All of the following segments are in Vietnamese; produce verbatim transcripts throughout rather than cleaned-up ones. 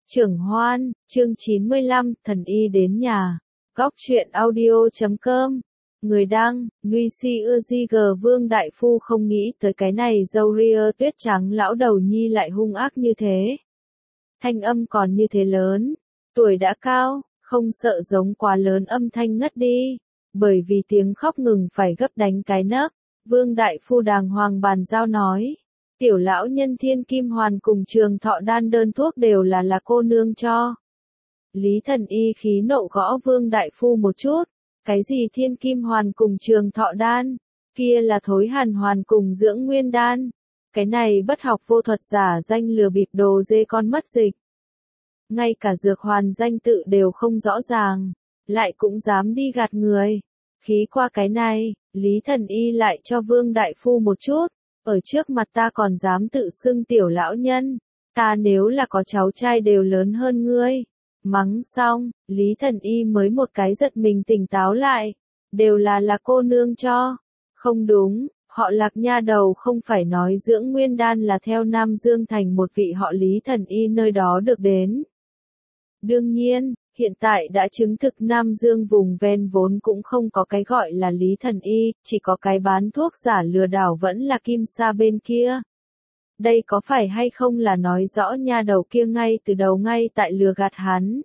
Trưởng Hoan, chương chín mươi lăm, thần y đến nhà. Góc truyện audio chấm com. Người đăng, Nguy Si Ưa Di Gờ Vương Đại Phu không nghĩ tới cái này râu ria tuyết trắng lão đầu nhi lại hung ác như thế. Thanh âm còn như thế lớn, tuổi đã cao, không sợ giống quá lớn âm thanh ngất đi, bởi vì tiếng khóc ngừng phải gấp đánh cái nấc. Vương Đại Phu đàng hoàng bàn giao nói. Tiểu lão nhân Thiên Kim Hoàn cùng Trường Thọ Đan đơn thuốc đều là là cô nương cho. Lý Thần Y khí nộ gõ Vương Đại Phu một chút. Cái gì Thiên Kim Hoàn cùng Trường Thọ Đan? Kia là Thối Hàn Hoàn cùng Dưỡng Nguyên Đan. Cái này bất học vô thuật giả danh lừa bịp đồ dê con mất dịch. Ngay cả dược hoàn danh tự đều không rõ ràng. Lại cũng dám đi gạt người. Khí qua cái này, Lý Thần Y lại cho Vương Đại Phu một chút. Ở trước mặt ta còn dám tự xưng tiểu lão nhân, ta nếu là có cháu trai đều lớn hơn ngươi. Mắng xong, Lý Thần Y mới một cái giật mình tỉnh táo lại, đều là là cô nương cho. Không đúng, họ Lạc nha đầu không phải nói Dưỡng Nguyên Đan là theo Nam Dương Thành một vị họ Lý Thần Y nơi đó được đến. Đương nhiên, hiện tại đã chứng thực Nam Dương vùng ven vốn cũng không có cái gọi là Lý Thần Y, chỉ có cái bán thuốc giả lừa đảo vẫn là Kim Sa bên kia. Đây có phải hay không là nói rõ nha đầu kia ngay từ đầu ngay tại lừa gạt hắn.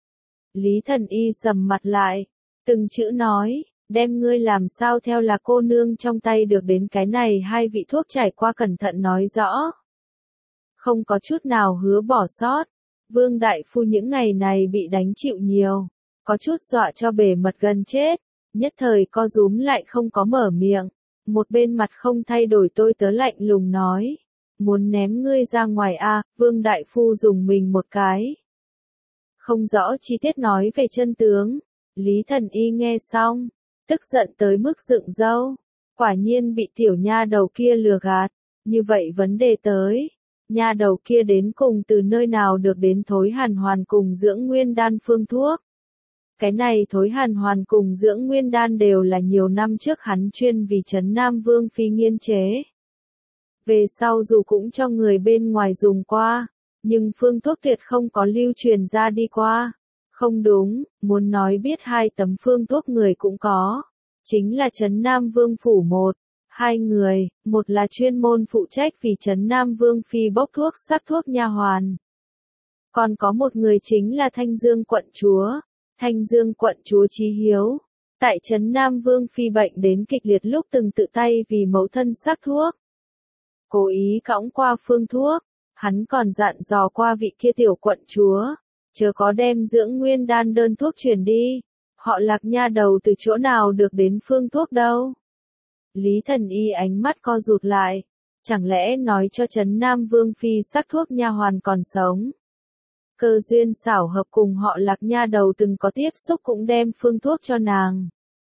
Lý Thần Y sầm mặt lại, từng chữ nói, đem ngươi làm sao theo là cô nương trong tay được đến cái này hai vị thuốc trải qua cẩn thận nói rõ. Không có chút nào hứa bỏ sót. Vương Đại Phu những ngày này bị đánh chịu nhiều, có chút dọa cho bể mật gần chết, nhất thời co rúm lại không có mở miệng, một bên mặt không thay đổi tôi tớ lạnh lùng nói, muốn ném ngươi ra ngoài a. Vương Đại Phu dùng mình một cái. Không rõ chi tiết nói về chân tướng, Lý Thần Y nghe xong, tức giận tới mức dựng râu, quả nhiên bị tiểu nha đầu kia lừa gạt, như vậy vấn đề tới. Nha đầu kia đến cùng từ nơi nào được đến Thối Hàn Hoàn cùng Dưỡng Nguyên Đan phương thuốc. Cái này Thối Hàn Hoàn cùng Dưỡng Nguyên Đan đều là nhiều năm trước hắn chuyên vì Trấn Nam Vương Phi nghiên chế. Về sau dù cũng cho người bên ngoài dùng qua, nhưng phương thuốc tuyệt không có lưu truyền ra đi qua. Không đúng, muốn nói biết hai tấm phương thuốc người cũng có. Chính là Trấn Nam Vương Phủ một. Hai người, một là chuyên môn phụ trách vì Trấn Nam Vương Phi bốc thuốc sắc thuốc nha hoàn. Còn có một người chính là Thanh Dương quận chúa, Thanh Dương quận chúa Chí Hiếu. Tại Trấn Nam Vương Phi bệnh đến kịch liệt lúc từng tự tay vì mẫu thân sắc thuốc. Cố ý cõng qua phương thuốc, hắn còn dặn dò qua vị kia tiểu quận chúa, chớ có đem Dưỡng Nguyên Đan đơn thuốc truyền đi. Họ Lạc nha đầu từ chỗ nào được đến phương thuốc đâu. Lý Thần Y ánh mắt co rụt lại, chẳng lẽ nói cho Trấn Nam Vương Phi sắc thuốc nha hoàn còn sống. Cơ duyên xảo hợp cùng họ Lạc nha đầu từng có tiếp xúc cũng đem phương thuốc cho nàng.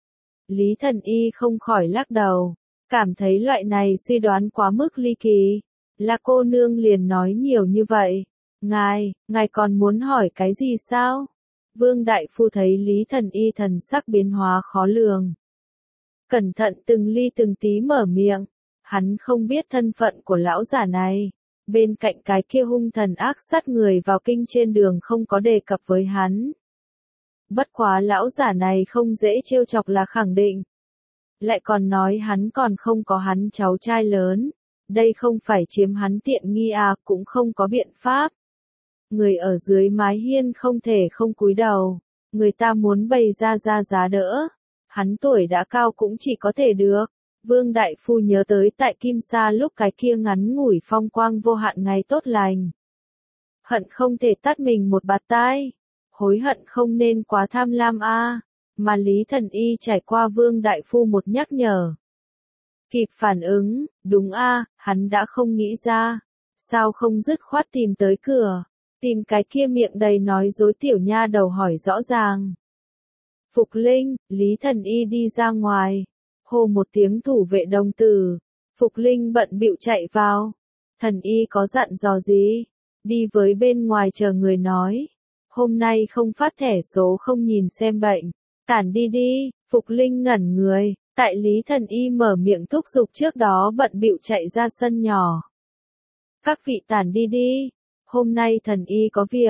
Lý Thần Y không khỏi lắc đầu, cảm thấy loại này suy đoán quá mức ly kỳ. Là cô nương liền nói nhiều như vậy. Ngài, ngài còn muốn hỏi cái gì sao? Vương Đại Phu thấy Lý Thần Y thần sắc biến hóa khó lường. Cẩn thận từng ly từng tí mở miệng, hắn không biết thân phận của lão giả này, bên cạnh cái kia hung thần ác sát người vào kinh trên đường không có đề cập với hắn. Bất quá lão giả này không dễ trêu chọc là khẳng định. Lại còn nói hắn còn không có hắn cháu trai lớn, đây không phải chiếm hắn tiện nghi à, cũng không có biện pháp. Người ở dưới mái hiên không thể không cúi đầu, người ta muốn bày ra ra giá đỡ. Hắn tuổi đã cao cũng chỉ có thể được. Vương Đại Phu nhớ tới tại Kim Sa lúc cái kia ngắn ngủi phong quang vô hạn ngày tốt lành. Hận không thể tát mình một bạt tai. Hối hận không nên quá tham lam a. À. Mà Lý Thần Y trải qua Vương Đại Phu một nhắc nhở. Kịp phản ứng, đúng a, à, hắn đã không nghĩ ra. Sao không dứt khoát tìm tới cửa. Tìm cái kia miệng đầy nói dối tiểu nha đầu hỏi rõ ràng. Phục Linh, Lý Thần Y đi ra ngoài, hô một tiếng thủ vệ đồng tử, Phục Linh bận bịu chạy vào, Thần Y có dặn dò gì, đi với bên ngoài chờ người nói, hôm nay không phát thẻ số không nhìn xem bệnh, tản đi đi. Phục Linh ngẩn người, tại Lý Thần Y mở miệng thúc giục trước đó bận bịu chạy ra sân nhỏ. Các vị tản đi đi, hôm nay Thần Y có việc,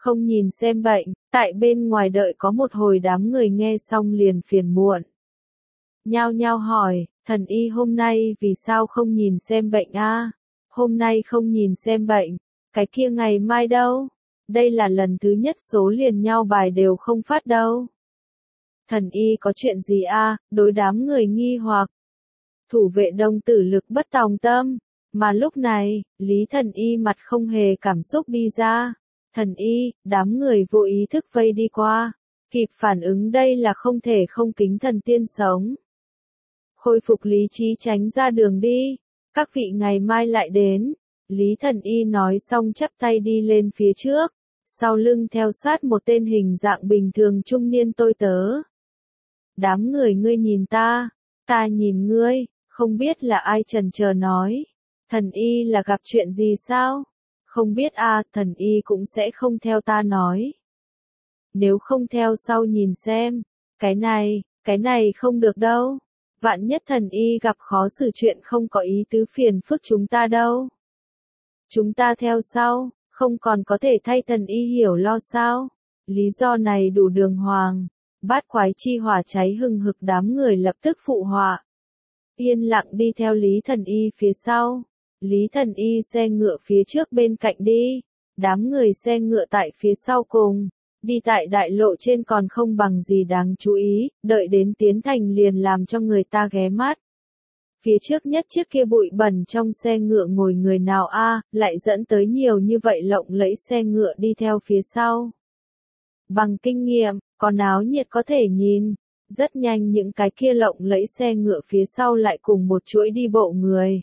không nhìn xem bệnh, tại bên ngoài đợi có một hồi đám người nghe xong liền phiền muộn. Nhao nhao hỏi, thần y hôm nay vì sao không nhìn xem bệnh a? Hôm nay không nhìn xem bệnh, cái kia ngày mai đâu? Đây là lần thứ nhất số liền nhau bài đều không phát đâu. Thần y có chuyện gì a? Đối đám người nghi hoặc. Thủ vệ đông tử lực bất tòng tâm, mà lúc này, Lý thần y mặt không hề cảm xúc đi ra. Thần y, đám người vô ý thức vây đi qua, kịp phản ứng đây là không thể không kính thần tiên sống. Khôi phục lý trí tránh ra đường đi, các vị ngày mai lại đến. Lý thần y nói xong chắp tay đi lên phía trước, sau lưng theo sát một tên hình dạng bình thường trung niên tôi tớ. Đám người ngươi nhìn ta, ta nhìn ngươi, không biết là ai chần chờ nói. Thần y là gặp chuyện gì sao? Không biết a, à, thần y cũng sẽ không theo ta nói. Nếu không theo sau nhìn xem, cái này, cái này không được đâu. Vạn nhất thần y gặp khó xử chuyện không có ý tứ phiền phức chúng ta đâu. Chúng ta theo sau, không còn có thể thay thần y hiểu lo sao. Lý do này đủ đường hoàng. Bát quái chi hỏa cháy hừng hực đám người lập tức phụ họa. Yên lặng đi theo Lý thần y phía sau. Lý thần y xe ngựa phía trước bên cạnh đi. Đám người xe ngựa tại phía sau cùng. Đi tại đại lộ trên còn không bằng gì đáng chú ý, đợi đến tiến thành liền làm cho người ta ghé mắt. Phía trước nhất chiếc kia bụi bẩn trong xe ngựa ngồi người nào a, lại dẫn tới nhiều như vậy lộng lẫy xe ngựa đi theo phía sau. Bằng kinh nghiệm, còn áo nhiệt có thể nhìn, rất nhanh những cái kia lộng lẫy xe ngựa phía sau lại cùng một chuỗi đi bộ người.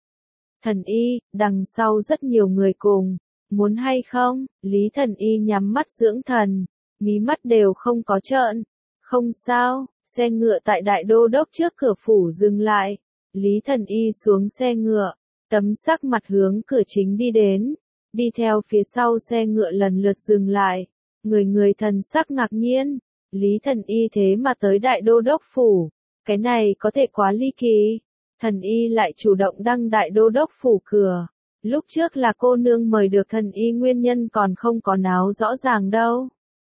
Thần y, đằng sau rất nhiều người cùng. Muốn hay không? Lý thần y nhắm mắt dưỡng thần, mí mắt đều không có trợn. Không sao, xe ngựa tại đại đô đốc trước cửa phủ dừng lại. Lý thần y xuống xe ngựa, tấm sắc mặt hướng cửa chính đi đến. Đi theo phía sau xe ngựa lần lượt dừng lại. Người người thần sắc ngạc nhiên. Lý thần y thế mà tới đại đô đốc phủ. Cái này có thể quá ly kỳ. Thần y lại chủ động đăng đại đô đốc phủ cửa. Lúc trước là cô nương mời được thần y nguyên nhân còn không có náo rõ ràng đâu.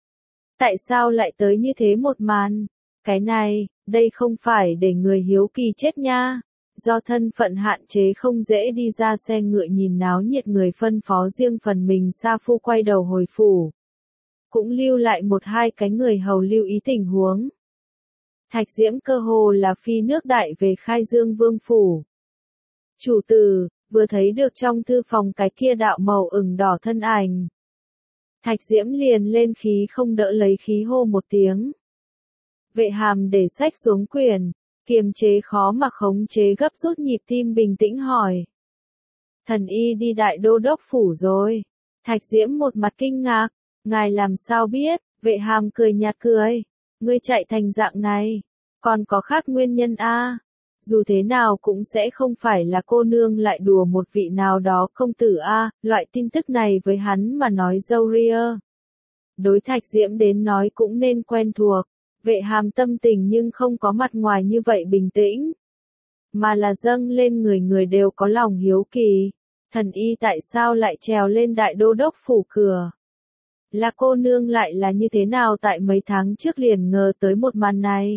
Tại sao lại tới như thế một màn? Cái này, đây không phải để người hiếu kỳ chết nha. Do thân phận hạn chế không dễ đi ra xe ngựa nhìn náo nhiệt người phân phó riêng phần mình sa phu quay đầu hồi phủ. Cũng lưu lại một hai cái người hầu lưu ý tình huống. Thạch Diễm cơ hồ là phi nước đại về Khai Dương Vương phủ. Chủ tử, vừa thấy được trong thư phòng cái kia đạo màu ửng đỏ thân ảnh. Thạch Diễm liền lên khí không đỡ lấy khí hô một tiếng. Vệ Hàm để sách xuống quyển, kiềm chế khó mà khống chế gấp rút nhịp tim bình tĩnh hỏi. Thần y đi đại đô đốc phủ rồi. Thạch Diễm một mặt kinh ngạc, ngài làm sao biết? Vệ Hàm cười nhạt cười, ngươi chạy thành dạng này, còn có khác nguyên nhân a? À? Dù thế nào cũng sẽ không phải là cô nương lại đùa một vị nào đó công tử a, à, loại tin tức này với hắn mà nói dâu ria. Đối Thạch Diễm đến nói cũng nên quen thuộc, Vệ Hàm tâm tình nhưng không có mặt ngoài như vậy bình tĩnh, mà là dâng lên người người đều có lòng hiếu kỳ. Thần y tại sao lại trèo lên đại đô đốc phủ cửa? Là cô nương lại là như thế nào tại mấy tháng trước liền ngờ tới một màn này?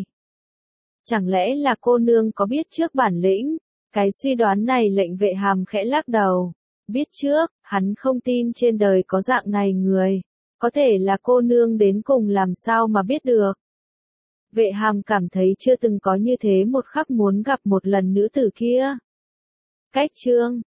Chẳng lẽ là cô nương có biết trước bản lĩnh? Cái suy đoán này lệnh Vệ Hàm khẽ lắc đầu. Biết trước, hắn không tin trên đời có dạng này người. Có thể là cô nương đến cùng làm sao mà biết được. Vệ Hàm cảm thấy chưa từng có như thế một khắc muốn gặp một lần nữ tử kia. Cách chương